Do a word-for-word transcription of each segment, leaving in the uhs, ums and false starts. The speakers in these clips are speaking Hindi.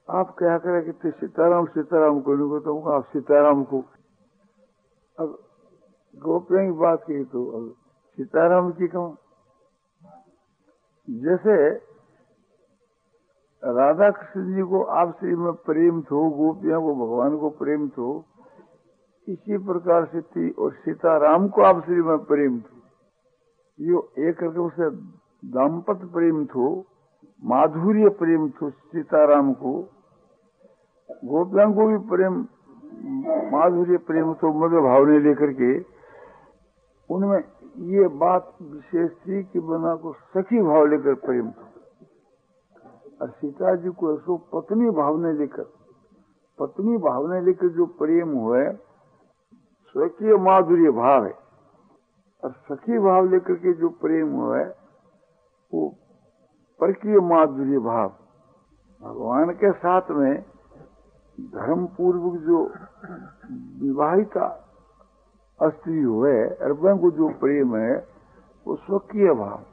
आप क्या करें कि सीताराम सीताराम को नहीं कहता, आप सीताराम को। अब गोपियों की बात की तो अब सीताराम की कहूं। जैसे राधा कृष्ण जी को आपसी में प्रेम थो, गोपियों को भगवान को प्रेम थो, इसी प्रकार से थी और सीताराम को आपसी में प्रेम थो। यो एक रकम से दाम्पत्य प्रेम थो, माधुर्य प्रेम थो सीताराम को। गोपियों को भी प्रेम माधुर्य प्रेम तो मधुर भाव ने लेकर के उनमें ये बात विशेष थी कि बना को सखी भाव लेकर प्रेम था। और सीता जी को ऐसो पत्नी भाव ने लेकर पत्नी भाव ने लेकर जो प्रेम हुए स्वकीय माधुर्य भाव है। और सखी भाव लेकर के जो प्रेम हुआ है वो परकीय माधुर्य भाव। भगवान के साथ में धर्म पूर्वक जो विवाहिता स्त्री हुए अर्बन को जो प्रेम है वो स्वकीय भाव।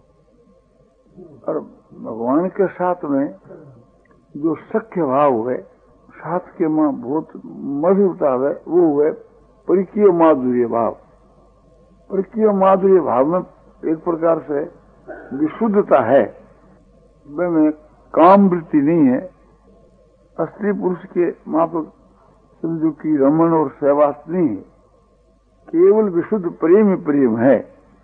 और भगवान के साथ में जो सख्य भाव है, साथ के मां बहुत मधुरता है, वो है परकीय माधुर्य भाव। परकीय माधुर्य भाव में एक प्रकार से विशुद्धता है, में काम वृत्ति नहीं है। स्त्री पुरुष के माफक समझो की रमन और सहवास नहीं है, केवल विशुद्ध प्रेम प्रेम है।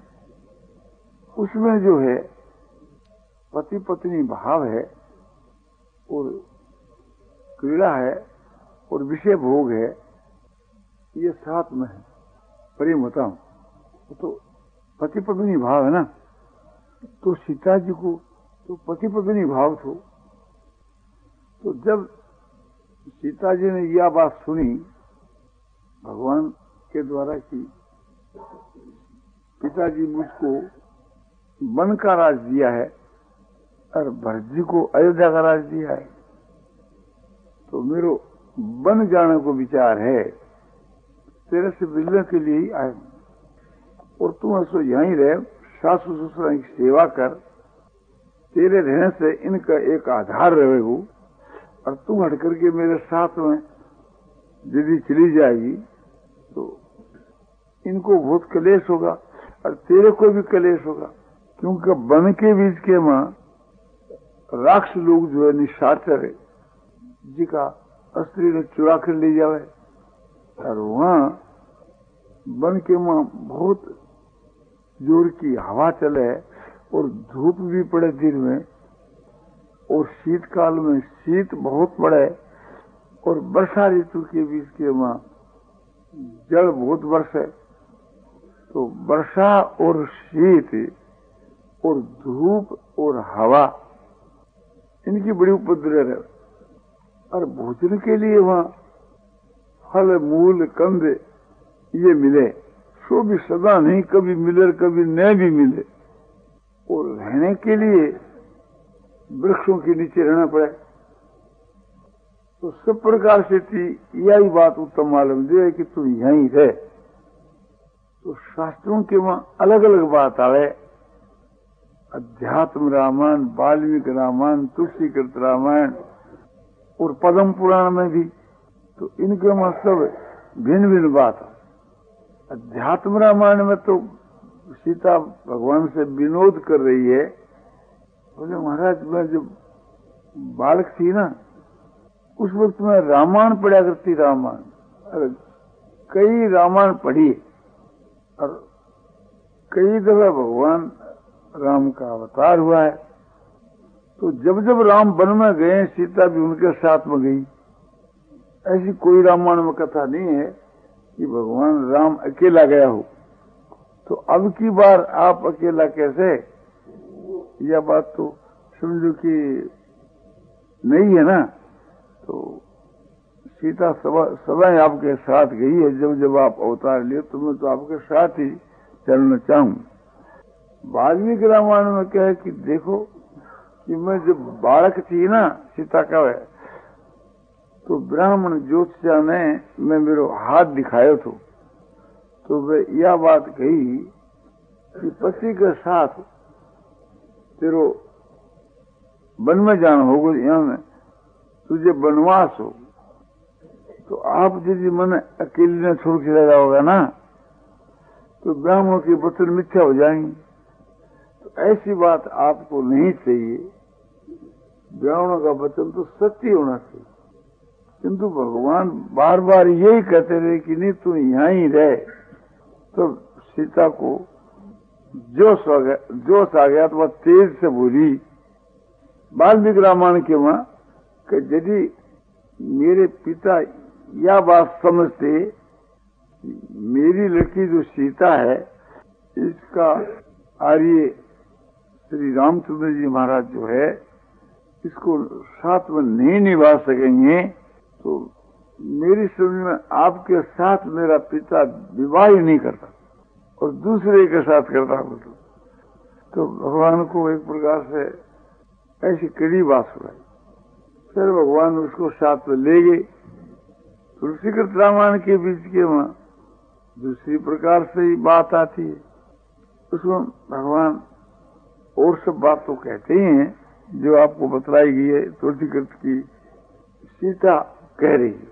उसमें जो है पति पत्नी भाव है और क्रीड़ा है और विषय भोग है, ये साथ में है प्रेम होता हूं। तो पति पत्नी भाव है ना, तो सीता जी को तो पति पत्नी भाव थो। तो जब सीता जी ने यह बात सुनी भगवान के द्वारा कि पिताजी मुझको वन का राज दिया है और भरत जी को अयोध्या का राज दिया है, तो मेरे वन जाने को विचार है, तेरे से मिलने के लिए ही आए और तू ऐसो यहीं रहे, सासू ससुर की सेवा कर, तेरे रहने से इनका एक आधार रहेगा। और तू हट करके मेरे साथ में यदि चली जाएगी तो इनको बहुत कलेश होगा और तेरे को भी कलेश होगा, क्योंकि वन के बीच के मां राक्षस लोग जो है निशाचर है जी का स्त्री ने चुरा कर ले जावे। और वहां वन के मां बहुत जोर की हवा चले और धूप भी पड़े दिन में, और शीतकाल में शीत बहुत पड़े, और वर्षा ऋतु के बीच के मां जल बहुत बरसे। तो वर्षा और शीत और धूप और हवा इनकी बड़ी उपद्रव है। और भोजन के लिए वहां फल मूल कंद ये मिले, सो भी सदा नहीं, कभी मिले कभी न भी मिले। और रहने के लिए वृक्षों के नीचे रहना पड़े। तो सब प्रकार से थी यही बात उत्तम मालूम दे कि तू यहीं रहे। तो शास्त्रों के वहां अलग अलग बात आवे, अध्यात्म रामायण, वाल्मीकि रामायण, तुलसीकृत रामायण और पद्म पुराण में भी, तो इनके वहां सब भिन्न भिन्न बात है। अध्यात्म रामायण में तो सीता भगवान से विनोद कर रही है, बोले महाराज मैं जब बालक थी ना उस वक्त में रामायण पढ़ा करती, रामायण, अरे कई रामायण पढ़ी और कई दफा भगवान राम का अवतार हुआ है। तो जब जब राम वन में गए सीता भी उनके साथ में गई। ऐसी कोई रामायण में कथा नहीं है कि भगवान राम अकेला गया हो। तो अब की बार आप अकेला कैसे, यह बात तो समझो कि नहीं है ना। तो सीता सदा आपके साथ गई है, जब जब आप अवतार लिए तो मैं तो आपके साथ ही चलना चाहूं। वाल्मीकि रामायण में क्या है कि देखो कि मैं जब बालक थी ना सीता का है, तो ब्राह्मण ज्योतिषा ने मैं मेरे हाथ दिखाया था, तो वे यह बात कही कि पति के साथ तेरो वन में जाना होगा यहाँ में, तुझे वनवास हो, तो आप यदि मन अकेले न छोड़ के लगा होगा ना, तो ब्राह्मणों के वचन मिथ्या हो जाएंगे। तो ऐसी बात आपको नहीं चाहिए। ब्राह्मणों का वचन तो सत्य होना चाहिए। किंतु भगवान बार बार यही कहते रहे कि नहीं तू यहाँ ही रहे। तो सीता को जोश आ गया, जोश आ गया तो वह तेज से बोली वाल्मीकि रामायण के वहां कि यदि मेरे पिता यह बात समझते, मेरी लड़की जो सीता है इसका आर्य श्री रामचंद्र जी महाराज जो है इसको साथ में नहीं निभा सकेंगे, तो मेरी समझ में आपके साथ मेरा पिता विवाह ही नहीं करता और दूसरे के साथ करता बोलो। तो भगवान को एक प्रकार से ऐसी कड़ी बात सुनाई। फिर भगवान उसको साथ में ले गए। तुलसीकृत रामायण के बीच के वहां दूसरी प्रकार से ही बात आती है। उसमें भगवान और सब बात तो कहते ही हैं जो आपको बतलाई गई है। तुलसीकृत की सीता कह रही है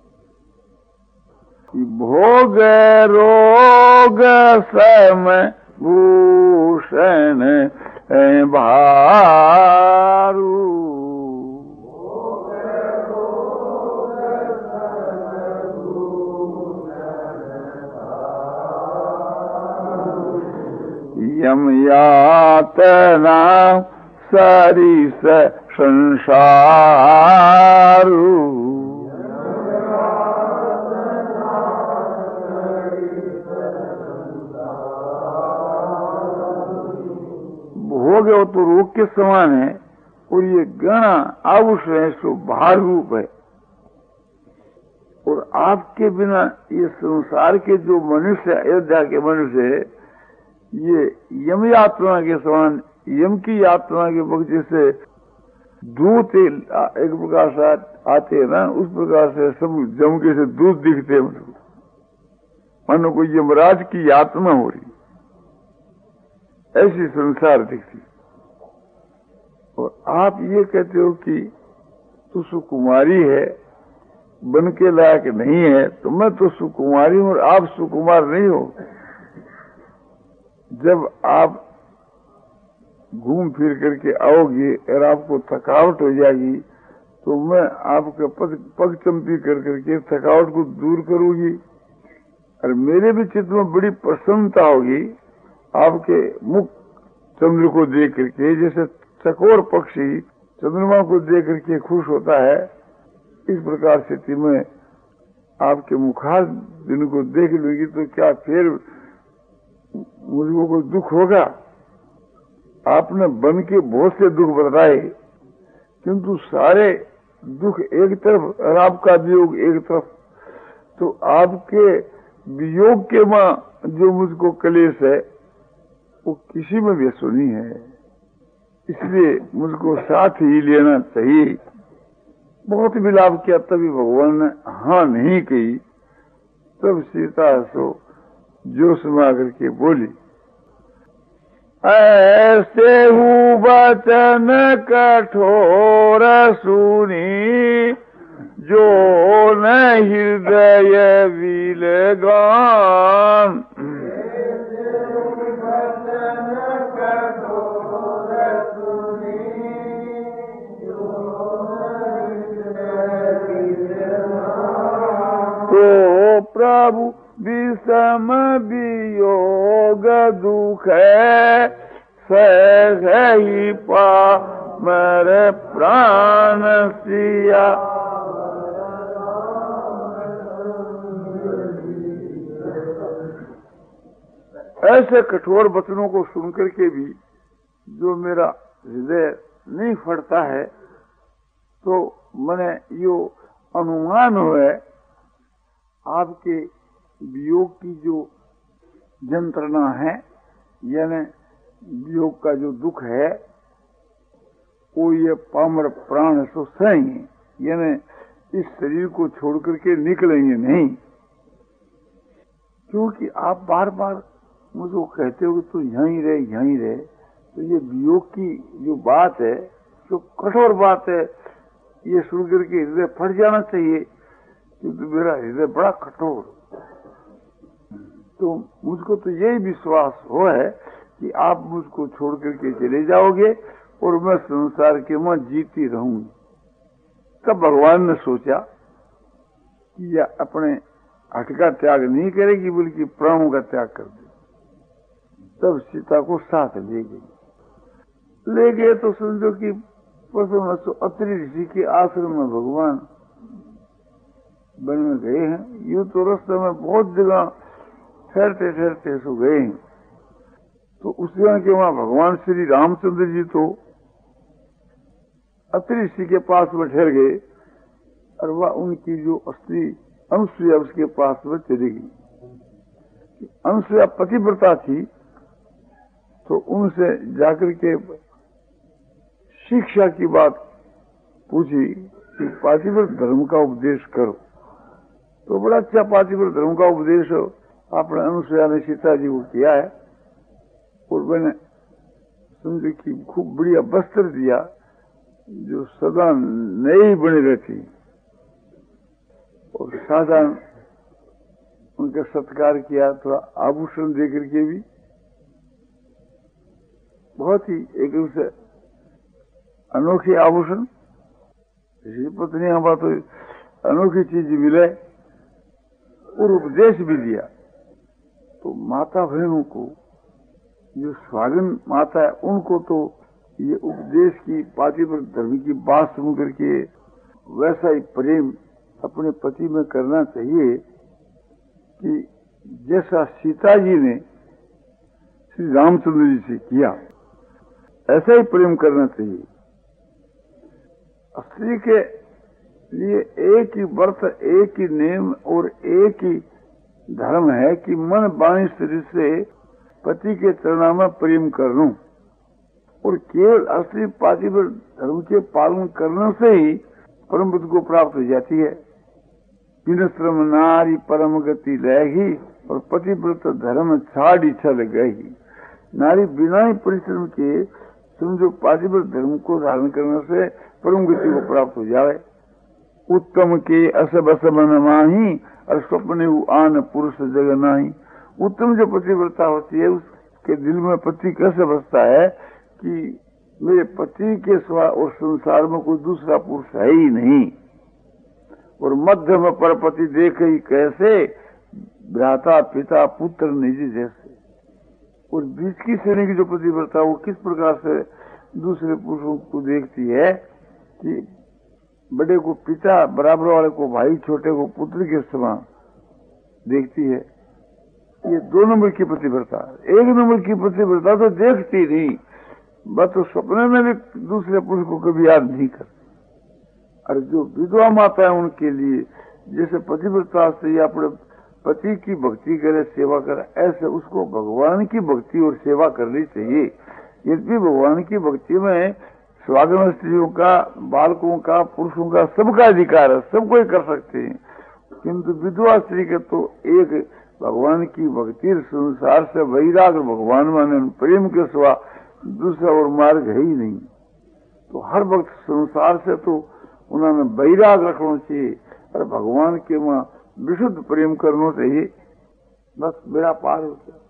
कि भोग रोग सम भूषण भारू, यम यातना सरिस संसारू, भोग तो रोग के समान है और ये गणा आभूषण है सो भार रूप है। और आपके बिना ये संसार के जो मनुष्य, अयोध्या के मनुष्य है, ये यम यात्रा के समान, यम की यात्रा के वक्त जैसे दूध एक प्रकार से आते हैं ना, उस प्रकार से सब जम के से दूध दिखते हैं मुझको, मानो कोई यमराज की यात्रा हो रही, ऐसी संसार दिखती। और आप ये कहते हो कि तू सुकुमारी है, बन के लायक नहीं है, तो मैं तो सुकुमारी हूं और आप सुकुमार नहीं हो। जब आप घूम फिर करके आओगे और आपको थकावट हो जाएगी, तो मैं आपके पग पग चंपी कर करके थकावट को दूर करूंगी और मेरे भी चित्त में बड़ी प्रसन्नता होगी आपके मुख चंद्र को देख करके। जैसे चकोर पक्षी चंद्रमा को देख करके खुश होता है, इस प्रकार से मैं आपके मुखार दिन को देख लूंगी तो क्या फिर मुझको कोई दुख होगा? आपने बन के बहुत से दुख बताए, किंतु सारे दुख एक तरफ और आपका वियोग एक तरफ। तो आपके वियोग के मां जो मुझको क्लेश है वो किसी में भी सुनी है, इसलिए मुझको साथ ही लेना चाहिए। बहुत विलाप किया, तभी भगवान ने हाँ नहीं कही। तब सीता सो जोश में आकर के बोली, ऐसे हूँ वचन कठोर सुनी, जो न हृदय विलगान। तो प्रभु विषम वियोग दुख है, सही पा मेरे प्राण सिया। ऐसे कठोर वचनों को सुनकर के भी जो मेरा हृदय नहीं फटता है, तो मैंने यो अनुमान हुआ आपके वियोग की जो यंत्रणा है, यानी वियोग का जो दुख है, वो ये पामर प्राण सो सहेंगे, यानी इस शरीर को छोड़ करके निकलेंगे नहीं। क्योंकि आप बार बार मुझको कहते हो कि तू यहीं रहे यहीं रहे, तो ये वियोग की जो बात है जो कठोर बात है, ये सुन करके हृदय फट जाना चाहिए, क्योंकि तो मेरा हृदय बड़ा कठोर। तो मुझको तो यही विश्वास हो है कि आप मुझको छोड़ करके चले जाओगे और मैं संसार के में जीती रहूंगी। तब भगवान ने सोचा कि यह अपने हट का त्याग नहीं करेगी, बल्कि प्राणों का त्याग कर दे। तब सीता को साथ ले गई। ले गए तो समझो कि पशु अत्रि ऋषि के आश्रम में भगवान वन में गए हैं। यूं तो रास्ते में बहुत जगह ठहरते ठहरते सो गए हैं। तो उस जगह के वहां भगवान श्री रामचंद्र जी तो अत्रि ऋषि के पास में ठहर गए और वह उनकी जो स्त्री अनुसुईया उसके पास में चली गई। अनुसुईया पतिव्रता थी, तो उनसे जाकर के शिक्षा की बात पूछी कि पातिव्रत धर्म का उपदेश करो। तो बड़ा अच्छा पातिव्रत धर्म का उपदेश आपने अनुसुईया ने सीता जी को किया है। और मैंने समझे कि खूब बढ़िया वस्त्र दिया जो सदा नई बनी रहती, और साधारण उनका सत्कार किया, थोड़ा आभूषण देकर के भी बहुत ही एक से अनोखे आभूषण, पत्नी हमारा तो अनोखी चीज मिले, और उपदेश भी दिया। तो माता बहनों को, जो स्वागन माता है, उनको तो ये उपदेश की पातिव्रत धर्म की बात सुन करके वैसा ही प्रेम अपने पति में करना चाहिए कि जैसा सीता जी ने श्री रामचंद्र जी से किया, ऐसा ही प्रेम करना चाहिए। स्त्री के लिए एक ही व्रत, एक ही नियम और एक ही धर्म है कि मन वाणी शरीर से पति के चरणों में प्रेम कर लूं, और केवल असली पातिव्रत धर्म के पालन करने से ही परम बुद्ध को प्राप्त हो जाती है। विनश्रम नारी परम गति रहेगी, और पतिव्रत धर्म छाड़ी छल गई। नारी बिना ही परिश्रम के समझो पातिव्रत धर्म को धारण करने से परम गति को प्राप्त हो जाए। उत्तम के असब असब न माही, और स्वप्न आन पुरुष जग नाही। उत्तम जो पतिव्रता होती है, उसके दिल में पति कैसे बसता है कि मेरे पति के सिवा और संसार में कोई दूसरा पुरुष है ही नहीं। और मध्य में परपति देख ही कैसे, भ्राता पिता पुत्र निज जैसे। और बीच की श्रेणी की जो पतिव्रता, वो किस प्रकार से दूसरे पुरुषों को देखती है कि बड़े को पिता, बराबर वाले को भाई, छोटे को पुत्र के समान देखती है। ये दो नंबर की पतिव्रता। एक नंबर की पतिव्रता तो देखती नहीं, बस तो सपने में भी दूसरे पुरुष को कभी याद नहीं करती। और जो विधवा माता है, उनके लिए जैसे पतिव्रता से अपने पति की भक्ति करे, सेवा करे, ऐसे उसको भगवान की भक्ति और सेवा करनी चाहिए। यद्यपि भगवान की भक्ति में स्वागन स्त्रियों का, बालकों का, पुरुषों का सबका अधिकार है, सब कोई कर सकते हैं, किंतु विधवा स्त्री के तो एक भगवान की भक्ति, संसार से वैराग्य भगवान में प्रेम के सिवा दूसरा और मार्ग है ही नहीं। तो हर वक्त संसार से तो उन्होंने वैराग रखना चाहिए और भगवान के वहां विशुद्ध प्रेम करना चाहिए। बस बेड़ा पार हो गया।